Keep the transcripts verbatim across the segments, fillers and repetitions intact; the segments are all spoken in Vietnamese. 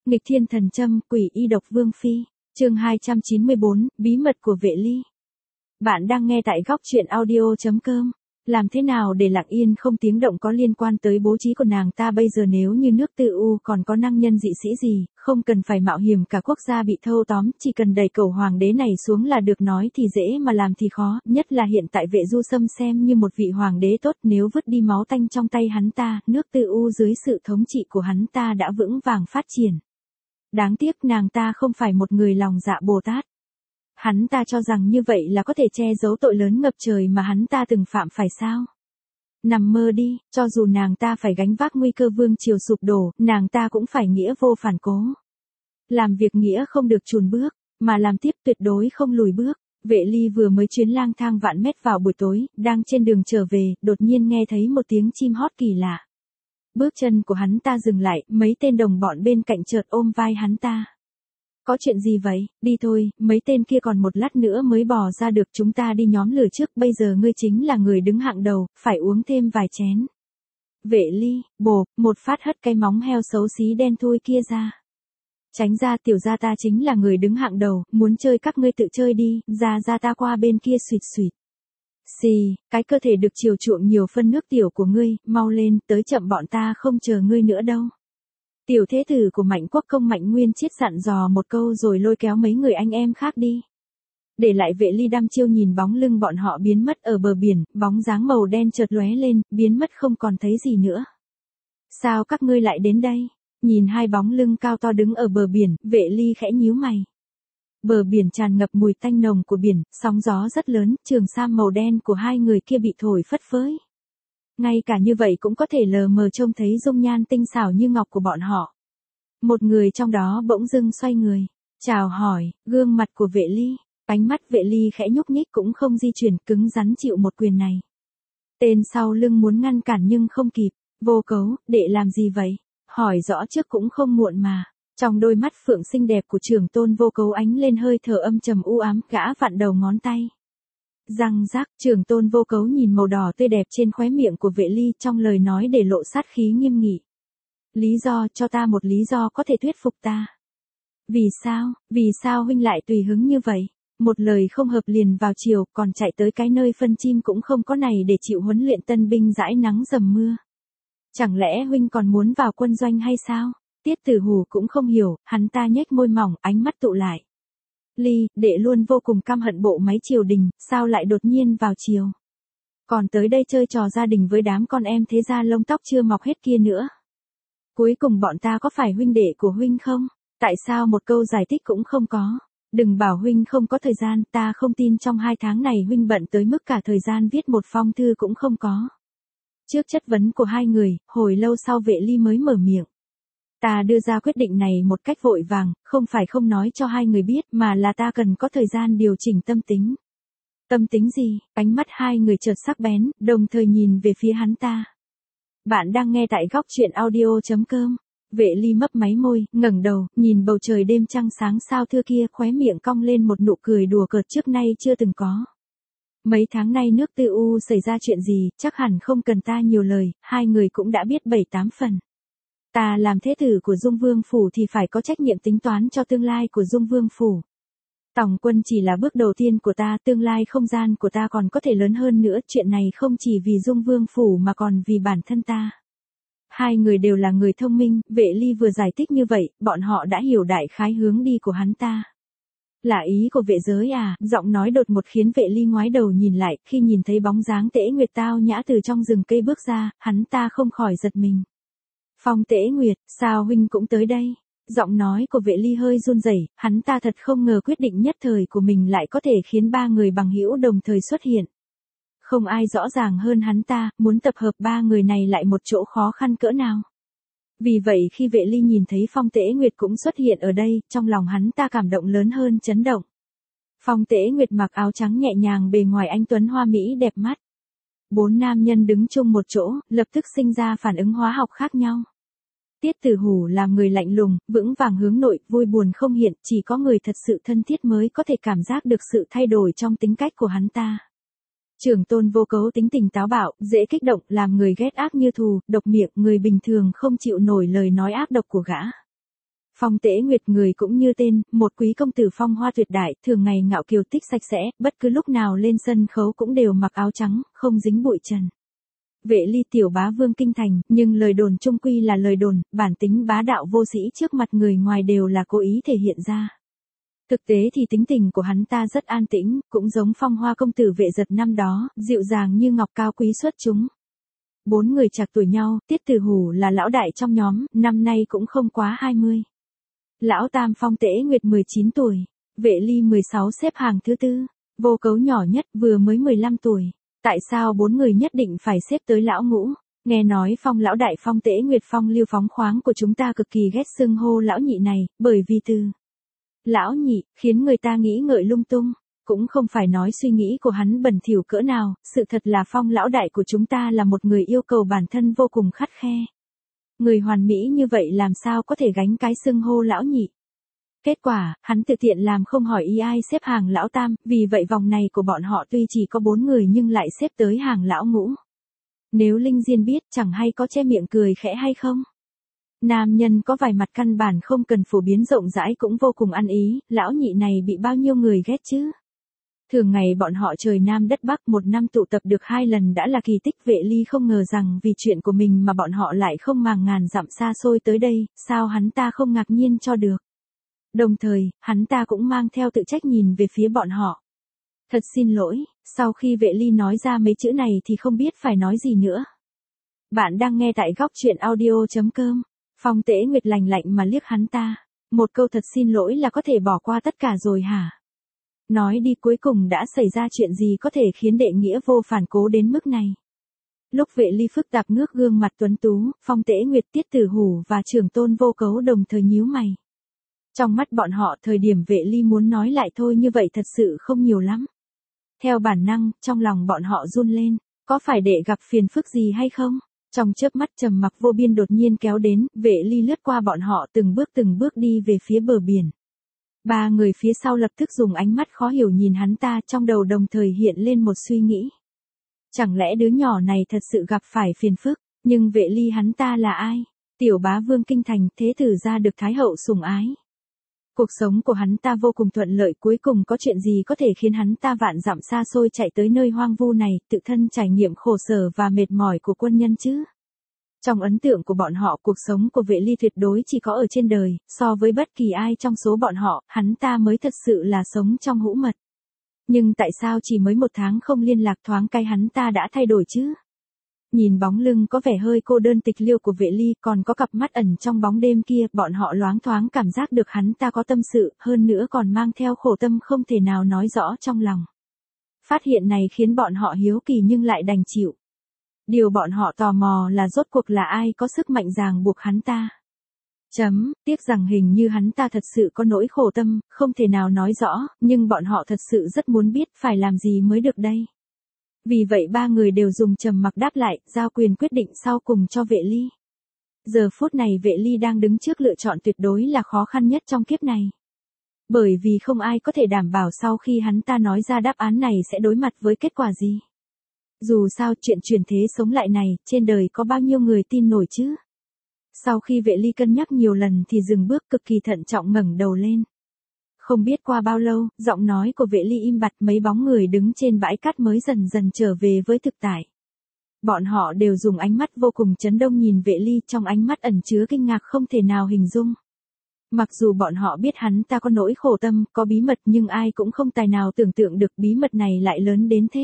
Nghịch thiên thần châm, quỷ y độc vương phi. Chương hai trăm chín mươi bốn, bí mật của Vệ Ly. Bạn đang nghe tại góc truyện audio chấm com. Làm thế nào để lặng yên không tiếng động có liên quan tới bố trí của nàng ta bây giờ, nếu như nước Tư U còn có năng nhân dị sĩ gì, không cần phải mạo hiểm cả quốc gia bị thâu tóm, chỉ cần đẩy cẩu hoàng đế này xuống là được. Nói thì dễ mà làm thì khó, nhất là hiện tại Vệ Du Sâm xem như một vị hoàng đế tốt, nếu vứt đi máu tanh trong tay hắn ta, nước Tư U dưới sự thống trị của hắn ta đã vững vàng phát triển. Đáng tiếc nàng ta không phải một người lòng dạ Bồ Tát. Hắn ta cho rằng như vậy là có thể che giấu tội lớn ngập trời mà hắn ta từng phạm phải sao? Nằm mơ đi, cho dù nàng ta phải gánh vác nguy cơ vương triều sụp đổ, nàng ta cũng phải nghĩa vô phản cố. Làm việc nghĩa không được chùn bước, mà làm tiếp tuyệt đối không lùi bước. Vệ Ly vừa mới chuyến lang thang vạn mét vào buổi tối, đang trên đường trở về, đột nhiên nghe thấy một tiếng chim hót kỳ lạ. Bước chân của hắn ta dừng lại, mấy tên đồng bọn bên cạnh chợt ôm vai hắn ta. Có chuyện gì vậy? Đi thôi, mấy tên kia còn một lát nữa mới bò ra được, chúng ta đi nhóm lửa trước, bây giờ ngươi chính là người đứng hạng đầu, phải uống thêm vài chén. Vệ Ly, bộp, một phát hất cái móng heo xấu xí đen thui kia ra. Tránh ra, tiểu gia ta chính là người đứng hạng đầu, muốn chơi các ngươi tự chơi đi, ra ra ta qua bên kia suỵt suỵt. Xì, cái cơ thể được chiều chuộng nhiều phân nước tiểu của ngươi, mau lên, tới chậm bọn ta không chờ ngươi nữa đâu. Tiểu thế tử của Mạnh Quốc công Mạnh Nguyên Chiết dặn dò một câu rồi lôi kéo mấy người anh em khác đi. Để lại Vệ Ly đăm chiêu nhìn bóng lưng bọn họ biến mất ở bờ biển, bóng dáng màu đen chợt lóe lên, biến mất không còn thấy gì nữa. Sao các ngươi lại đến đây? Nhìn hai bóng lưng cao to đứng ở bờ biển, Vệ Ly khẽ nhíu mày. Bờ biển tràn ngập mùi tanh nồng của biển, sóng gió rất lớn, trường sam màu đen của hai người kia bị thổi phất phới. Ngay cả như vậy cũng có thể lờ mờ trông thấy dung nhan tinh xảo như ngọc của bọn họ. Một người trong đó bỗng dưng xoay người, chào hỏi, gương mặt của Vệ Ly, ánh mắt Vệ Ly khẽ nhúc nhích cũng không di chuyển, cứng rắn chịu một quyền này. Tên sau lưng muốn ngăn cản nhưng không kịp, Vô Cấu, đệ làm gì vậy? Hỏi rõ trước cũng không muộn mà. Trong đôi mắt phượng xinh đẹp của trưởng tôn Vô Cấu ánh lên hơi thở âm trầm u ám, gã vặn đầu ngón tay. Răng rác, trưởng tôn Vô Cấu nhìn màu đỏ tươi đẹp trên khóe miệng của Vệ Ly, trong lời nói để lộ sát khí nghiêm nghị. Lý do, cho ta một lý do có thể thuyết phục ta. Vì sao, vì sao huynh lại tùy hứng như vậy? Một lời không hợp liền vào chiều, còn chạy tới cái nơi phân chim cũng không có này để chịu huấn luyện tân binh dãi nắng dầm mưa. Chẳng lẽ huynh còn muốn vào quân doanh hay sao? Tiết Tử Hủ cũng không hiểu, hắn ta nhếch môi mỏng, ánh mắt tụ lại. Ly, đệ luôn vô cùng căm hận bộ máy triều đình, sao lại đột nhiên vào triều? Còn tới đây chơi trò gia đình với đám con em thế gia lông tóc chưa mọc hết kia nữa. Cuối cùng bọn ta có phải huynh đệ của huynh không? Tại sao một câu giải thích cũng không có? Đừng bảo huynh không có thời gian, ta không tin trong hai tháng này huynh bận tới mức cả thời gian viết một phong thư cũng không có. Trước chất vấn của hai người, hồi lâu sau Vệ Ly mới mở miệng. Ta đưa ra quyết định này một cách vội vàng, không phải không nói cho hai người biết, mà là ta cần có thời gian điều chỉnh tâm tính. Tâm tính gì? Ánh mắt hai người chợt sắc bén, đồng thời nhìn về phía hắn ta. Bạn đang nghe tại góc truyện audio chấm com. Vệ Ly mấp máy môi, ngẩng đầu, nhìn bầu trời đêm trăng sáng sao thưa kia, khóe miệng cong lên một nụ cười đùa cợt trước nay chưa từng có. Mấy tháng nay nước Tư U xảy ra chuyện gì, chắc hẳn không cần ta nhiều lời, hai người cũng đã biết bảy tám phần. Ta làm thế tử của Dung Vương Phủ thì phải có trách nhiệm tính toán cho tương lai của Dung Vương Phủ. Tổng quân chỉ là bước đầu tiên của ta, tương lai không gian của ta còn có thể lớn hơn nữa, chuyện này không chỉ vì Dung Vương Phủ mà còn vì bản thân ta. Hai người đều là người thông minh, Vệ Ly vừa giải thích như vậy, bọn họ đã hiểu đại khái hướng đi của hắn ta. Là ý của Vệ giới à? Giọng nói đột một khiến Vệ Ly ngoái đầu nhìn lại, khi nhìn thấy bóng dáng Tễ Nguyệt tao nhã từ trong rừng cây bước ra, hắn ta không khỏi giật mình. Phong Tễ Nguyệt, sao huynh cũng tới đây? Giọng nói của Vệ Ly hơi run rẩy, hắn ta thật không ngờ quyết định nhất thời của mình lại có thể khiến ba người bằng hữu đồng thời xuất hiện. Không ai rõ ràng hơn hắn ta, muốn tập hợp ba người này lại một chỗ khó khăn cỡ nào. Vì vậy khi Vệ Ly nhìn thấy Phong Tễ Nguyệt cũng xuất hiện ở đây, trong lòng hắn ta cảm động lớn hơn chấn động. Phong Tễ Nguyệt mặc áo trắng nhẹ nhàng, bề ngoài anh tuấn hoa mỹ đẹp mắt. Bốn nam nhân đứng chung một chỗ, lập tức sinh ra phản ứng hóa học khác nhau. Tiết Tử Hủ làm người lạnh lùng, vững vàng hướng nội, vui buồn không hiện, chỉ có người thật sự thân thiết mới có thể cảm giác được sự thay đổi trong tính cách của hắn ta. Trưởng tôn Vô Cấu tính tình táo bạo, dễ kích động, làm người ghét ác như thù, độc miệng, người bình thường không chịu nổi lời nói ác độc của gã. Phong Tế Nguyệt người cũng như tên, một quý công tử phong hoa tuyệt đại, thường ngày ngạo kiều tích sạch sẽ, bất cứ lúc nào lên sân khấu cũng đều mặc áo trắng, không dính bụi trần. Vệ Ly tiểu bá vương kinh thành, nhưng lời đồn chung quy là lời đồn, bản tính bá đạo vô sĩ trước mặt người ngoài đều là cố ý thể hiện ra. Thực tế thì tính tình của hắn ta rất an tĩnh, cũng giống phong hoa công tử Vệ Giật năm đó, dịu dàng như ngọc cao quý xuất chúng. Bốn người trạc tuổi nhau, Tiết Tử Hủ là lão đại trong nhóm, năm nay cũng không quá hai mươi. Lão tam Phong Tế Nguyệt mười chín tuổi, Vệ Ly mười sáu xếp hàng thứ tư, Vô Cấu nhỏ nhất vừa mới mười lăm tuổi. Tại sao bốn người nhất định phải xếp tới lão ngũ? Nghe nói Phong lão đại Phong Tế Nguyệt Phong lưu phóng khoáng của chúng ta cực kỳ ghét xưng hô lão nhị này, bởi vì từ lão nhị khiến người ta nghĩ ngợi lung tung, cũng không phải nói suy nghĩ của hắn bẩn thỉu cỡ nào, sự thật là Phong lão đại của chúng ta là một người yêu cầu bản thân vô cùng khắt khe. Người hoàn mỹ như vậy làm sao có thể gánh cái xưng hô lão nhị. Kết quả, hắn tự tiện làm không hỏi ý ai xếp hàng lão tam, vì vậy vòng này của bọn họ tuy chỉ có bốn người nhưng lại xếp tới hàng lão ngũ. Nếu Linh Diên biết chẳng hay có che miệng cười khẽ hay không? Nam nhân có vài mặt căn bản không cần phổ biến rộng rãi cũng vô cùng ăn ý, lão nhị này bị bao nhiêu người ghét chứ? Thường ngày bọn họ trời Nam đất Bắc một năm tụ tập được hai lần đã là kỳ tích. Vệ Ly không ngờ rằng vì chuyện của mình mà bọn họ lại không màng ngàn dặm xa xôi tới đây, sao hắn ta không ngạc nhiên cho được. Đồng thời, hắn ta cũng mang theo tự trách nhìn về phía bọn họ. Thật xin lỗi, sau khi Vệ Ly nói ra mấy chữ này thì không biết phải nói gì nữa. Bạn đang nghe tại góc truyện audio chấm com. Phong Tế Nguyệt lạnh lạnh mà liếc hắn ta. Một câu thật xin lỗi là có thể bỏ qua tất cả rồi hả? Nói đi, cuối cùng đã xảy ra chuyện gì có thể khiến đệ nghĩa vô phản cố đến mức này? Lúc Vệ Ly phức tạp ngước gương mặt tuấn tú, Phong Tế Nguyệt, Tiết Tử Hủ và trưởng tôn Vô Cấu đồng thời nhíu mày. Trong mắt bọn họ thời điểm Vệ Ly muốn nói lại thôi như vậy thật sự không nhiều lắm. Theo bản năng, trong lòng bọn họ run lên, có phải đệ gặp phiền phức gì hay không? Trong chớp mắt trầm mặc vô biên đột nhiên kéo đến, Vệ Ly lướt qua bọn họ từng bước từng bước đi về phía bờ biển. Ba người phía sau lập tức dùng ánh mắt khó hiểu nhìn hắn ta, trong đầu đồng thời hiện lên một suy nghĩ. Chẳng lẽ đứa nhỏ này thật sự gặp phải phiền phức, nhưng Vệ Ly hắn ta là ai? Tiểu bá vương kinh thành, thế tử gia được thái hậu sủng ái. Cuộc sống của hắn ta vô cùng thuận lợi, cuối cùng có chuyện gì có thể khiến hắn ta vạn dặm xa xôi chạy tới nơi hoang vu này, tự thân trải nghiệm khổ sở và mệt mỏi của quân nhân chứ? Trong ấn tượng của bọn họ, cuộc sống của Vệ Ly tuyệt đối chỉ có ở trên đời, so với bất kỳ ai trong số bọn họ, hắn ta mới thật sự là sống trong hũ mật. Nhưng tại sao chỉ mới một tháng không liên lạc thoáng cái hắn ta đã thay đổi chứ? Nhìn bóng lưng có vẻ hơi cô đơn tịch liêu của Vệ Ly, còn có cặp mắt ẩn trong bóng đêm kia, bọn họ loáng thoáng cảm giác được hắn ta có tâm sự, hơn nữa còn mang theo khổ tâm không thể nào nói rõ trong lòng. Phát hiện này khiến bọn họ hiếu kỳ nhưng lại đành chịu. Điều bọn họ tò mò là rốt cuộc là ai có sức mạnh ràng buộc hắn ta. Chấm, tiếc rằng hình như hắn ta thật sự có nỗi khổ tâm, không thể nào nói rõ, nhưng bọn họ thật sự rất muốn biết phải làm gì mới được đây. Vì vậy ba người đều dùng trầm mặc đáp lại, giao quyền quyết định sau cùng cho Vệ Ly. Giờ phút này Vệ Ly đang đứng trước lựa chọn tuyệt đối là khó khăn nhất trong kiếp này. Bởi vì không ai có thể đảm bảo sau khi hắn ta nói ra đáp án này sẽ đối mặt với kết quả gì. Dù sao chuyện chuyển thế sống lại này, trên đời có bao nhiêu người tin nổi chứ? Sau khi Vệ Ly cân nhắc nhiều lần thì dừng bước, cực kỳ thận trọng ngẩng đầu lên. Không biết qua bao lâu, giọng nói của Vệ Ly im bặt, mấy bóng người đứng trên bãi cát mới dần dần trở về với thực tại. Bọn họ đều dùng ánh mắt vô cùng chấn động nhìn Vệ Ly, trong ánh mắt ẩn chứa kinh ngạc không thể nào hình dung. Mặc dù bọn họ biết hắn ta có nỗi khổ tâm, có bí mật, nhưng ai cũng không tài nào tưởng tượng được bí mật này lại lớn đến thế.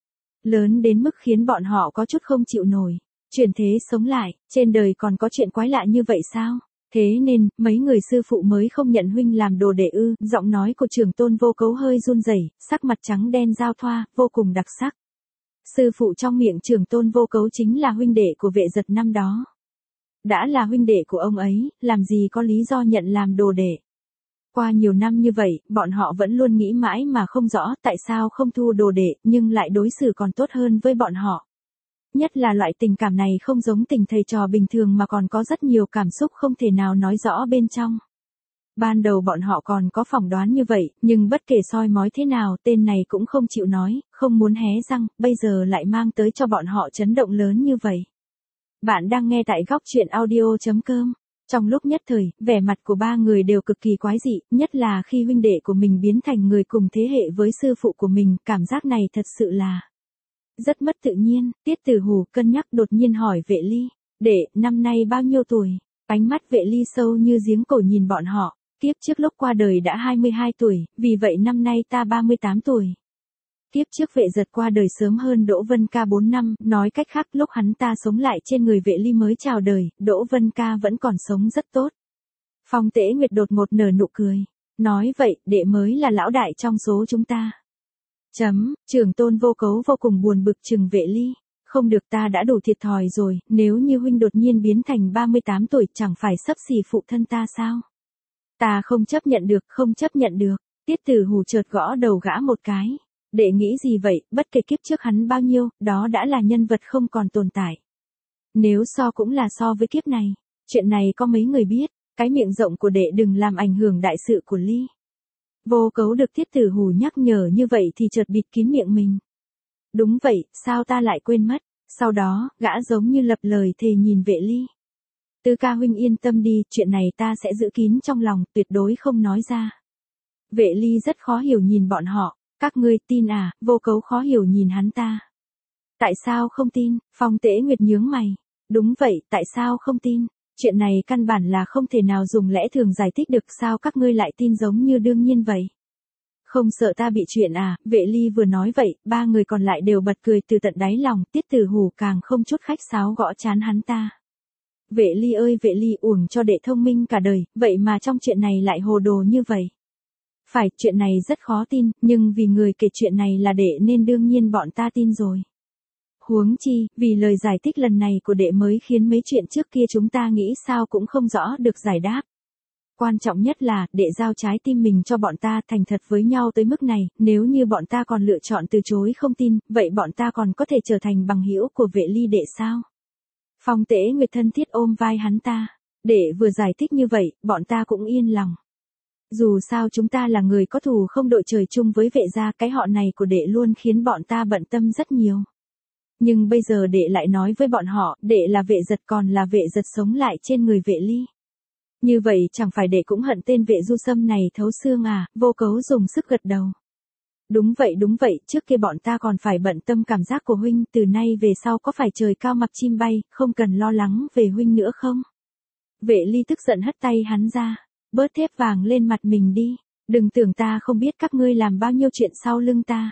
Lớn đến mức khiến bọn họ có chút không chịu nổi. Chuyển thế sống lại, trên đời còn có chuyện quái lạ như vậy sao? Thế nên, mấy người sư phụ mới không nhận huynh làm đồ đệ ư? Giọng nói của trưởng tôn Vô Cấu hơi run rẩy, sắc mặt trắng đen giao thoa, vô cùng đặc sắc. Sư phụ trong miệng trưởng tôn Vô Cấu chính là huynh đệ của Vệ Giật năm đó. Đã là huynh đệ của ông ấy, làm gì có lý do nhận làm đồ đệ. Qua nhiều năm như vậy, bọn họ vẫn luôn nghĩ mãi mà không rõ tại sao không thu đồ đệ, nhưng lại đối xử còn tốt hơn với bọn họ. Nhất là loại tình cảm này không giống tình thầy trò bình thường mà còn có rất nhiều cảm xúc không thể nào nói rõ bên trong. Ban đầu bọn họ còn có phỏng đoán như vậy, nhưng bất kể soi mói thế nào, tên này cũng không chịu nói, không muốn hé răng, bây giờ lại mang tới cho bọn họ chấn động lớn như vậy. Bạn đang nghe tại góc truyện audio chấm com. Trong lúc nhất thời, vẻ mặt của ba người đều cực kỳ quái dị, nhất là khi huynh đệ của mình biến thành người cùng thế hệ với sư phụ của mình, cảm giác này thật sự là rất mất tự nhiên. Tiết Tử Hù cân nhắc đột nhiên hỏi Vệ Ly, đệ, năm nay bao nhiêu tuổi? Ánh mắt Vệ Ly sâu như giếng cổ nhìn bọn họ, kiếp trước lúc qua đời đã hai mươi hai tuổi, vì vậy năm nay ta ba mươi tám tuổi. Kiếp trước Vệ Giật qua đời sớm hơn Đỗ Vân Ca bốn năm, nói cách khác lúc hắn ta sống lại trên người Vệ Ly mới chào đời, Đỗ Vân Ca vẫn còn sống rất tốt. Phong Tế Nguyệt đột một nở nụ cười, nói vậy, đệ mới là lão đại trong số chúng ta. Chấm, Trưởng Tôn Vô Cấu vô cùng buồn bực chừng Vệ Ly, không được, ta đã đủ thiệt thòi rồi, nếu như huynh đột nhiên biến thành ba mươi tám tuổi chẳng phải xấp xỉ phụ thân ta sao? Ta không chấp nhận được, không chấp nhận được. Tiết Tử Hù chợt gõ đầu gã một cái. Đệ nghĩ gì vậy, bất kể kiếp trước hắn bao nhiêu, đó đã là nhân vật không còn tồn tại. Nếu so cũng là so với kiếp này, chuyện này có mấy người biết, cái miệng rộng của đệ đừng làm ảnh hưởng đại sự của Ly. Vô Cấu được Tiết Tử Hù nhắc nhở như vậy thì chợt bịt kín miệng mình. Đúng vậy, sao ta lại quên mất, sau đó, gã giống như lập lời thề nhìn Vệ Ly. Tứ ca huynh yên tâm đi, chuyện này ta sẽ giữ kín trong lòng, tuyệt đối không nói ra. Vệ Ly rất khó hiểu nhìn bọn họ, các ngươi tin à? Vô Cấu khó hiểu nhìn hắn ta. Tại sao không tin? Phong Tế Nguyệt nhướng mày. Đúng vậy, tại sao không tin? Chuyện này căn bản là không thể nào dùng lẽ thường giải thích được, sao các ngươi lại tin giống như đương nhiên vậy? Không sợ ta bị chuyện à? Vệ Ly vừa nói vậy, ba người còn lại đều bật cười từ tận đáy lòng, Tiết Tử Hù càng không chút khách sáo gõ trán hắn ta. Vệ Ly ơi Vệ Ly, uổng cho đệ thông minh cả đời, vậy mà trong chuyện này lại hồ đồ như vậy. Phải, chuyện này rất khó tin, nhưng vì người kể chuyện này là đệ nên đương nhiên bọn ta tin rồi. Huống chi, vì lời giải thích lần này của đệ mới khiến mấy chuyện trước kia chúng ta nghĩ sao cũng không rõ được giải đáp. Quan trọng nhất là, đệ giao trái tim mình cho bọn ta, thành thật với nhau tới mức này, nếu như bọn ta còn lựa chọn từ chối không tin, vậy bọn ta còn có thể trở thành bằng hữu của Vệ Ly đệ sao? Phong Tế Nguyệt thân thiết ôm vai hắn ta, đệ vừa giải thích như vậy, bọn ta cũng yên lòng. Dù sao chúng ta là người có thù không đội trời chung với Vệ gia, cái họ này của đệ luôn khiến bọn ta bận tâm rất nhiều. Nhưng bây giờ đệ lại nói với bọn họ, đệ là Vệ Giật, còn là Vệ Giật sống lại trên người Vệ Ly. Như vậy chẳng phải đệ cũng hận tên Vệ Du Sâm này thấu xương à? Vô Cấu dùng sức gật đầu. Đúng vậy đúng vậy, trước kia bọn ta còn phải bận tâm cảm giác của huynh, từ nay về sau có phải trời cao mặc chim bay, không cần lo lắng về huynh nữa không? Vệ Ly tức giận hất tay hắn ra, bớt thép vàng lên mặt mình đi, đừng tưởng ta không biết các ngươi làm bao nhiêu chuyện sau lưng ta.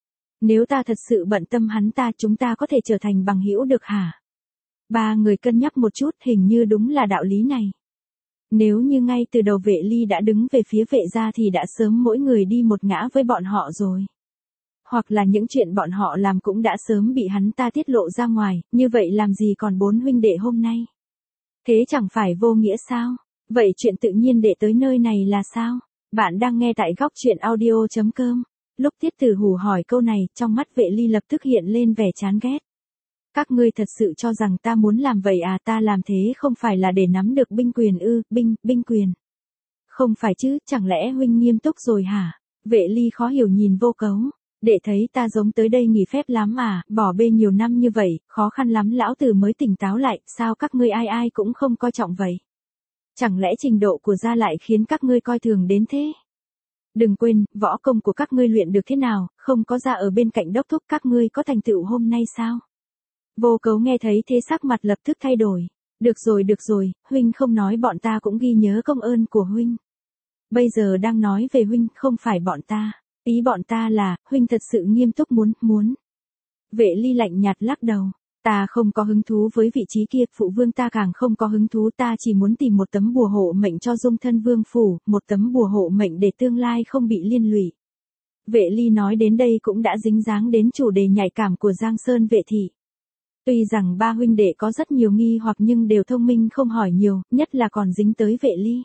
Nếu ta thật sự bận tâm hắn ta, chúng ta có thể trở thành bằng hữu được hả? Ba người cân nhắc một chút, hình như đúng là đạo lý này. Nếu như ngay từ đầu Vệ Ly đã đứng về phía Vệ gia thì đã sớm mỗi người đi một ngã với bọn họ rồi. Hoặc là những chuyện bọn họ làm cũng đã sớm bị hắn ta tiết lộ ra ngoài, như vậy làm gì còn bốn huynh đệ hôm nay? Thế chẳng phải vô nghĩa sao? Vậy chuyện tự nhiên để tới nơi này là sao? Bạn đang nghe tại góc truyện audio chấm com. Lúc Tiết Tử Hù hỏi câu này, trong mắt Vệ Ly lập tức hiện lên vẻ chán ghét. Các ngươi thật sự cho rằng ta muốn làm vậy à? Ta làm thế không phải là để nắm được binh quyền ư? Binh, binh quyền. Không phải chứ, chẳng lẽ huynh nghiêm túc rồi hả? Vệ Ly khó hiểu nhìn Vô Cấu. Đệ thấy ta giống tới đây nghỉ phép lắm à? Bỏ bê nhiều năm như vậy, khó khăn lắm lão tử mới tỉnh táo lại, sao các ngươi ai ai cũng không coi trọng vậy? Chẳng lẽ trình độ của gia lại khiến các ngươi coi thường đến thế? Đừng quên, võ công của các ngươi luyện được thế nào, không có gia ở bên cạnh đốc thúc, các ngươi có thành tựu hôm nay sao? Vô Cấu nghe thấy thế sắc mặt lập tức thay đổi. Được rồi được rồi, huynh không nói bọn ta cũng ghi nhớ công ơn của huynh. Bây giờ đang nói về huynh, không phải bọn ta. Ý bọn ta là, huynh thật sự nghiêm túc muốn, muốn. Vệ Ly lạnh nhạt lắc đầu. Ta không có hứng thú với vị trí kia, phụ vương ta càng không có hứng thú, ta chỉ muốn tìm một tấm bùa hộ mệnh cho dung thân vương phủ, một tấm bùa hộ mệnh để tương lai không bị liên lụy. Vệ Ly nói đến đây cũng đã dính dáng đến chủ đề nhạy cảm của Giang Sơn Vệ thị. Tuy rằng ba huynh đệ có rất nhiều nghi hoặc nhưng đều thông minh không hỏi nhiều, nhất là còn dính tới Vệ Ly.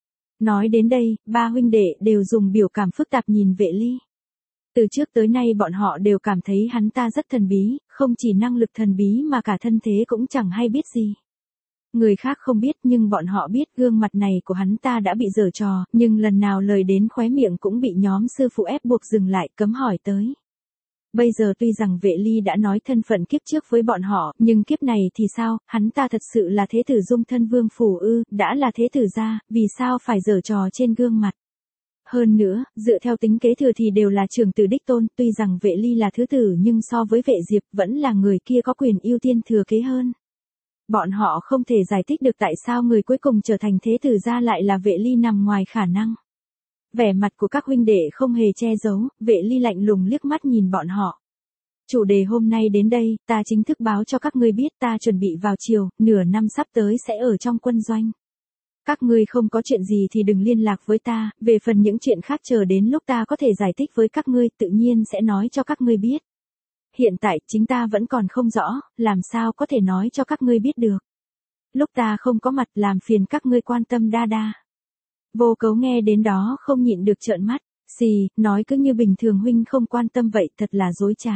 Nói đến đây, ba huynh đệ đều dùng biểu cảm phức tạp nhìn Vệ Ly. Từ trước tới nay bọn họ đều cảm thấy hắn ta rất thần bí, không chỉ năng lực thần bí mà cả thân thế cũng chẳng hay biết gì. Người khác không biết nhưng bọn họ biết gương mặt này của hắn ta đã bị giở trò, nhưng lần nào lời đến khóe miệng cũng bị nhóm sư phụ ép buộc dừng lại, cấm hỏi tới. Bây giờ tuy rằng Vệ Ly đã nói thân phận kiếp trước với bọn họ, nhưng kiếp này thì sao, hắn ta thật sự là thế tử dung thân vương phủ ư, đã là thế tử gia, vì sao phải giở trò trên gương mặt. Hơn nữa, dựa theo tính kế thừa thì đều là trưởng tử đích tôn, tuy rằng Vệ Ly là thứ tử nhưng so với Vệ Diệp vẫn là người kia có quyền ưu tiên thừa kế hơn. Bọn họ không thể giải thích được tại sao người cuối cùng trở thành thế tử gia lại là Vệ Ly nằm ngoài khả năng. Vẻ mặt của các huynh đệ không hề che giấu, Vệ Ly lạnh lùng liếc mắt nhìn bọn họ. Chủ đề hôm nay đến đây, ta chính thức báo cho các ngươi biết ta chuẩn bị vào chiều, nửa năm sắp tới sẽ ở trong quân doanh. Các ngươi không có chuyện gì thì đừng liên lạc với ta, về phần những chuyện khác chờ đến lúc ta có thể giải thích với các ngươi tự nhiên sẽ nói cho các ngươi biết. Hiện tại chính ta vẫn còn không rõ, làm sao có thể nói cho các ngươi biết được. Lúc ta không có mặt làm phiền các ngươi quan tâm đa đa. Vô Cấu nghe đến đó không nhịn được trợn mắt, xì, nói cứ như bình thường huynh không quan tâm vậy thật là dối trá.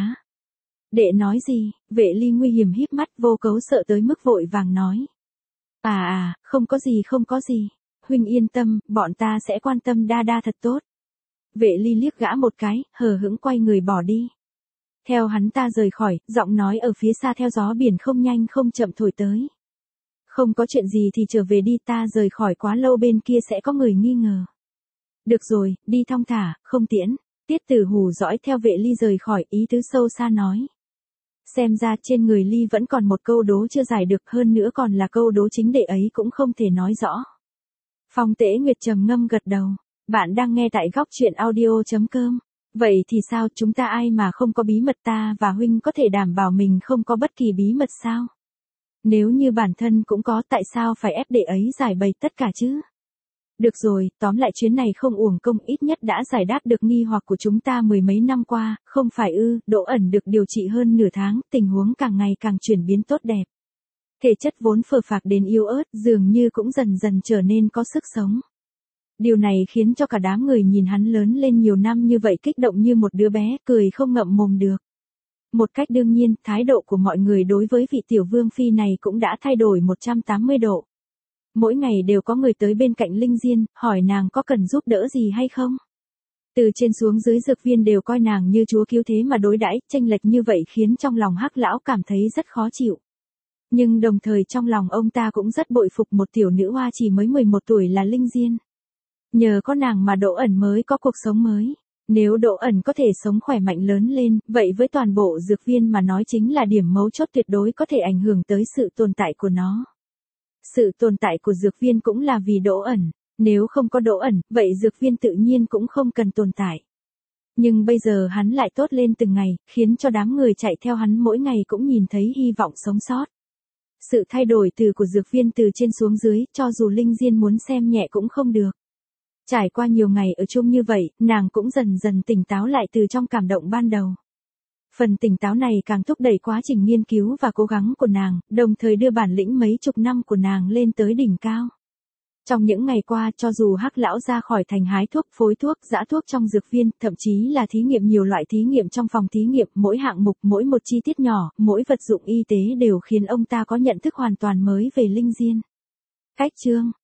Đệ nói gì, Vệ Ly nguy hiểm híp mắt, Vô Cấu sợ tới mức vội vàng nói. À à, không có gì không có gì, huynh yên tâm, bọn ta sẽ quan tâm đa đa thật tốt. Vệ Ly liếc gã một cái, hờ hững quay người bỏ đi. Theo hắn ta rời khỏi, giọng nói ở phía xa theo gió biển không nhanh không chậm thổi tới. Không có chuyện gì thì trở về đi, ta rời khỏi quá lâu bên kia sẽ có người nghi ngờ. Được rồi, đi thong thả, không tiễn. Tiết Tử Hù dõi theo Vệ Ly rời khỏi, ý tứ sâu xa nói. Xem ra trên người Ly vẫn còn một câu đố chưa giải được, hơn nữa còn là câu đố chính đệ ấy cũng không thể nói rõ. Phong Tế Nguyệt trầm ngâm gật đầu. Bạn đang nghe tại góc truyện audio chấm com. Vậy thì sao, chúng ta ai mà không có bí mật, ta và huynh có thể đảm bảo mình không có bất kỳ bí mật sao? Nếu như bản thân cũng có, tại sao phải ép đệ ấy giải bày tất cả chứ? Được rồi, tóm lại chuyến này không uổng công, ít nhất đã giải đáp được nghi hoặc của chúng ta mười mấy năm qua, không phải ư? Đỗ ẩn được điều trị hơn nửa tháng, tình huống càng ngày càng chuyển biến tốt đẹp. Thể chất vốn phờ phạc đến yếu ớt, dường như cũng dần dần trở nên có sức sống. Điều này khiến cho cả đám người nhìn hắn lớn lên nhiều năm như vậy kích động như một đứa bé, cười không ngậm mồm được. Một cách đương nhiên, thái độ của mọi người đối với vị tiểu vương phi này cũng đã thay đổi một trăm tám mươi độ. Mỗi ngày đều có người tới bên cạnh Linh Diên, hỏi nàng có cần giúp đỡ gì hay không. Từ trên xuống dưới dược viên đều coi nàng như chúa cứu thế mà đối đãi, chênh lệch như vậy khiến trong lòng Hắc lão cảm thấy rất khó chịu. Nhưng đồng thời trong lòng ông ta cũng rất bội phục một tiểu nữ hoa chỉ mới mười một tuổi là Linh Diên. Nhờ có nàng mà Đỗ ẩn mới có cuộc sống mới. Nếu Đỗ ẩn có thể sống khỏe mạnh lớn lên, vậy với toàn bộ dược viên mà nói chính là điểm mấu chốt tuyệt đối có thể ảnh hưởng tới sự tồn tại của nó. Sự tồn tại của dược viên cũng là vì Đỗ ẩn. Nếu không có Đỗ ẩn, vậy dược viên tự nhiên cũng không cần tồn tại. Nhưng bây giờ hắn lại tốt lên từng ngày, khiến cho đám người chạy theo hắn mỗi ngày cũng nhìn thấy hy vọng sống sót. Sự thay đổi từ của dược viên từ trên xuống dưới, cho dù Linh Diên muốn xem nhẹ cũng không được. Trải qua nhiều ngày ở chung như vậy, nàng cũng dần dần tỉnh táo lại từ trong cảm động ban đầu. Phần tỉnh táo này càng thúc đẩy quá trình nghiên cứu và cố gắng của nàng, đồng thời đưa bản lĩnh mấy chục năm của nàng lên tới đỉnh cao. Trong những ngày qua, cho dù Hắc lão ra khỏi thành hái thuốc, phối thuốc, giã thuốc trong dược viên, thậm chí là thí nghiệm nhiều loại thí nghiệm trong phòng thí nghiệm, mỗi hạng mục, mỗi một chi tiết nhỏ, mỗi vật dụng y tế đều khiến ông ta có nhận thức hoàn toàn mới về Linh Diên. Cách chương